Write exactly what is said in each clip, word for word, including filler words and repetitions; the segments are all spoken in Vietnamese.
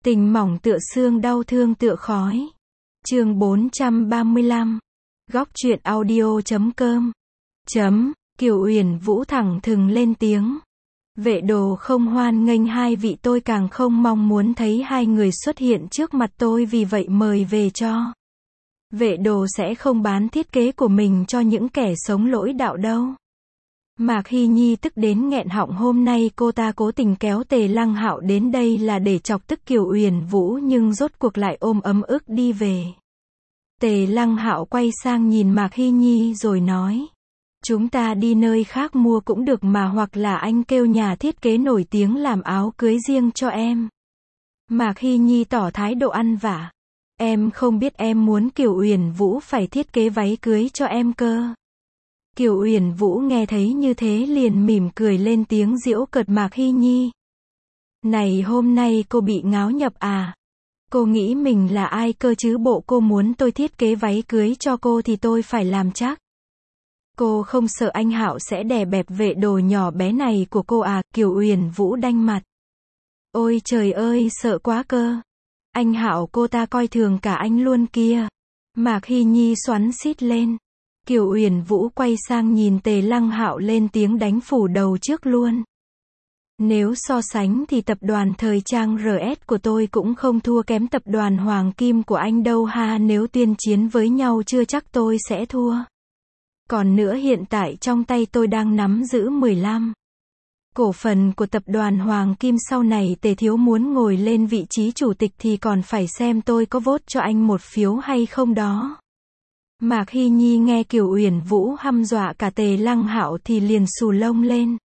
Tình mỏng tựa xương, đau thương tựa khói. Chương bốn trăm ba mươi lăm. Góc truyện audio chấm com. Chấm, Kiều Uyển Vũ thẳng thừng lên tiếng. Vệ đồ không hoan nghênh hai vị, tôi càng không mong muốn thấy hai người xuất hiện trước mặt tôi, vì vậy mời về cho. Vệ đồ sẽ không bán thiết kế của mình cho những kẻ sống lỗi đạo đâu. Mạc Hy Nhi tức đến nghẹn họng, hôm nay cô ta cố tình kéo Tề Lăng Hạo đến đây là để chọc tức Kiều Uyển Vũ, nhưng rốt cuộc lại ôm ấm ức đi về. Tề Lăng Hạo quay sang nhìn Mạc Hy Nhi rồi nói. Chúng ta đi nơi khác mua cũng được mà, hoặc là anh kêu nhà thiết kế nổi tiếng làm áo cưới riêng cho em. Mạc Hy Nhi tỏ thái độ ăn vạ. Em không biết em muốn Kiều Uyển Vũ phải thiết kế váy cưới cho em cơ. Kiều Uyển Vũ nghe thấy như thế liền mỉm cười lên tiếng giễu cợt Mạc Hy Nhi. Này, hôm nay cô bị ngáo nhập à? Cô nghĩ mình là ai cơ chứ, bộ cô muốn tôi thiết kế váy cưới cho cô thì tôi phải làm chắc. Cô không sợ anh Hạo sẽ đè bẹp vệ đồ nhỏ bé này của cô à? Kiều Uyển Vũ đanh mặt. Ôi trời ơi, sợ quá cơ. Anh Hạo, cô ta coi thường cả anh luôn kia. Mạc Hy Nhi xoắn xít lên. Kiều Uyển Vũ quay sang nhìn Tề Lăng Hạo lên tiếng đánh phủ đầu trước luôn. Nếu so sánh thì tập đoàn thời trang rờ ét của tôi cũng không thua kém tập đoàn Hoàng Kim của anh đâu ha, nếu tuyên chiến với nhau chưa chắc tôi sẽ thua. Còn nữa, hiện tại trong tay tôi đang nắm giữ mười lăm cổ phần của tập đoàn Hoàng Kim, sau này Tề thiếu muốn ngồi lên vị trí chủ tịch thì còn phải xem tôi có vote cho anh một phiếu hay không đó. Mạc Hy Nhi nghe Kiều Uyển Vũ hăm dọa cả Tề Lăng Hạo thì liền xù lông lên.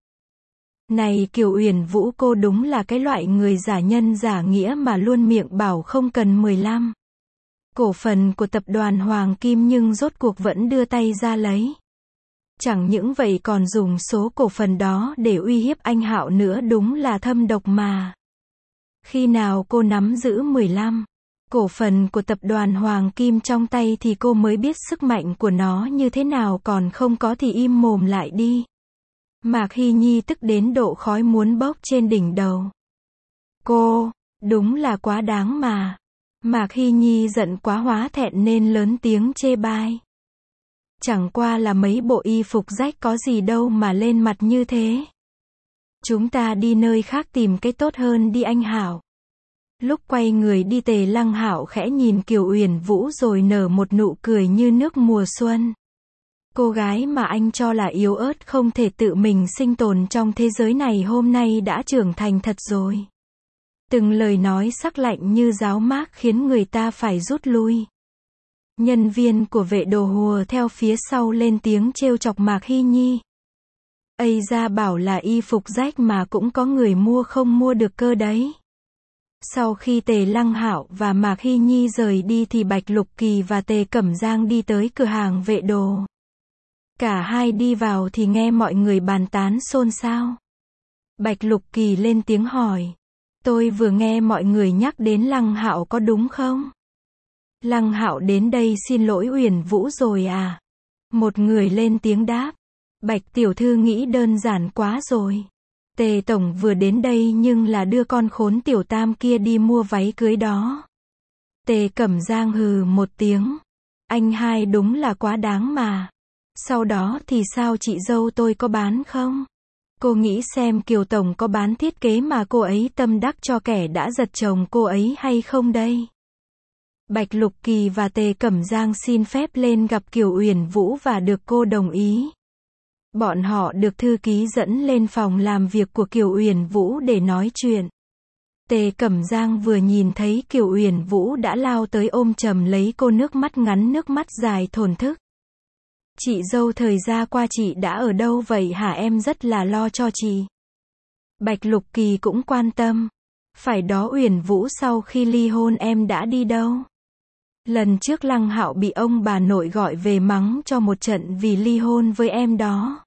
Này Kiều Uyển Vũ, cô đúng là cái loại người giả nhân giả nghĩa mà luôn miệng bảo không cần mười lăm cổ phần của tập đoàn Hoàng Kim nhưng rốt cuộc vẫn đưa tay ra lấy. Chẳng những vậy còn dùng số cổ phần đó để uy hiếp anh Hạo nữa, đúng là thâm độc mà. Khi nào cô nắm giữ mười lăm cổ phần của tập đoàn Hoàng Kim trong tay thì cô mới biết sức mạnh của nó như thế nào, còn không có thì im mồm lại đi. Mạc Hy Nhi tức đến độ khói muốn bốc trên đỉnh đầu. Cô, đúng là quá đáng mà. Mạc Hy Nhi giận quá hóa thẹn nên lớn tiếng chê bai. Chẳng qua là mấy bộ y phục rách có gì đâu mà lên mặt như thế. Chúng ta đi nơi khác tìm cái tốt hơn đi anh Hảo. Lúc quay người đi, Tề Lăng Hạo khẽ nhìn Kiều Uyển Vũ rồi nở một nụ cười như nước mùa xuân. Cô gái mà anh cho là yếu ớt không thể tự mình sinh tồn trong thế giới này hôm nay đã trưởng thành thật rồi. Từng lời nói sắc lạnh như giáo mác khiến người ta phải rút lui. Nhân viên của vệ đồ hùa theo phía sau lên tiếng trêu chọc Mạc Hy Nhi. Ây ra, bảo là y phục rách mà cũng có người mua không mua được cơ đấy. Sau khi Tề Lăng Hạo và Mạc Hy Nhi rời đi thì Bạch Lục Kỳ và Tề Cẩm Giang đi tới cửa hàng vệ đồ. Cả hai đi vào thì nghe mọi người bàn tán xôn xao. Bạch Lục Kỳ lên tiếng hỏi. Tôi vừa nghe mọi người nhắc đến Lăng Hạo, có đúng không? Lăng Hạo đến đây xin lỗi Uyển Vũ rồi à? Một người lên tiếng đáp. Bạch tiểu thư nghĩ đơn giản quá rồi. Tề tổng vừa đến đây nhưng là đưa con khốn tiểu tam kia đi mua váy cưới đó. Tề Cẩm Giang hừ một tiếng. Anh hai đúng là quá đáng mà. Sau đó thì sao, chị dâu tôi có bán không? Cô nghĩ xem Kiều tổng có bán thiết kế mà cô ấy tâm đắc cho kẻ đã giật chồng cô ấy hay không đây? Bạch Lục Kỳ và Tề Cẩm Giang xin phép lên gặp Kiều Uyển Vũ và được cô đồng ý. Bọn họ được thư ký dẫn lên phòng làm việc của Kiều Uyển Vũ để nói chuyện. Tề Cẩm Giang vừa nhìn thấy Kiều Uyển Vũ đã lao tới ôm chầm lấy cô, nước mắt ngắn nước mắt dài thổn thức. Chị dâu, thời gian qua chị đã ở đâu vậy hả, em rất là lo cho chị. Bạch Lục Kỳ cũng quan tâm. Phải đó Uyển Vũ, sau khi ly hôn em đã đi đâu? Lần trước Lăng Hạo bị ông bà nội gọi về mắng cho một trận vì ly hôn với em đó.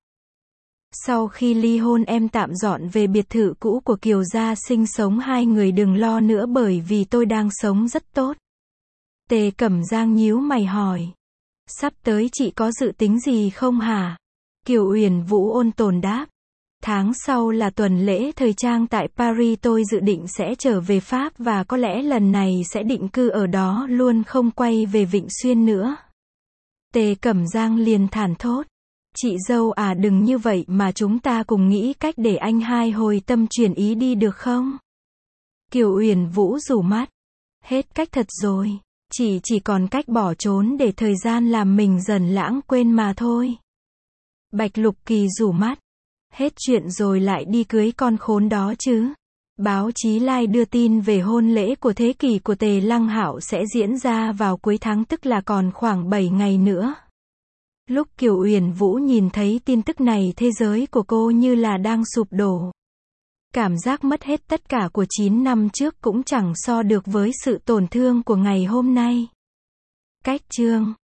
Sau khi ly hôn em tạm dọn về biệt thự cũ của Kiều gia sinh sống, hai người đừng lo nữa bởi vì tôi đang sống rất tốt. Tề Cẩm Giang nhíu mày hỏi. Sắp tới chị có dự tính gì không hả? Kiều Uyển Vũ ôn tồn đáp. Tháng sau là tuần lễ thời trang tại Paris, tôi dự định sẽ trở về Pháp và có lẽ lần này sẽ định cư ở đó luôn, không quay về Vịnh Xuyên nữa. Tề Cẩm Giang liền thản thốt. Chị dâu à, đừng như vậy mà chúng ta cùng nghĩ cách để anh hai hồi tâm chuyển ý đi được không? Kiều Uyển Vũ rủ mắt. Hết cách thật rồi. Chị chỉ còn cách bỏ trốn để thời gian làm mình dần lãng quên mà thôi. Bạch Lục Kỳ rủ mắt. Hết chuyện rồi lại đi cưới con khốn đó chứ. Báo chí Lai đưa tin về hôn lễ của thế kỷ của Tề Lăng Hạo sẽ diễn ra vào cuối tháng, tức là còn khoảng bảy ngày nữa. Lúc Kiều Uyển Vũ nhìn thấy tin tức này, thế giới của cô như là đang sụp đổ. Cảm giác mất hết tất cả của chín năm trước cũng chẳng so được với sự tổn thương của ngày hôm nay. Cách chương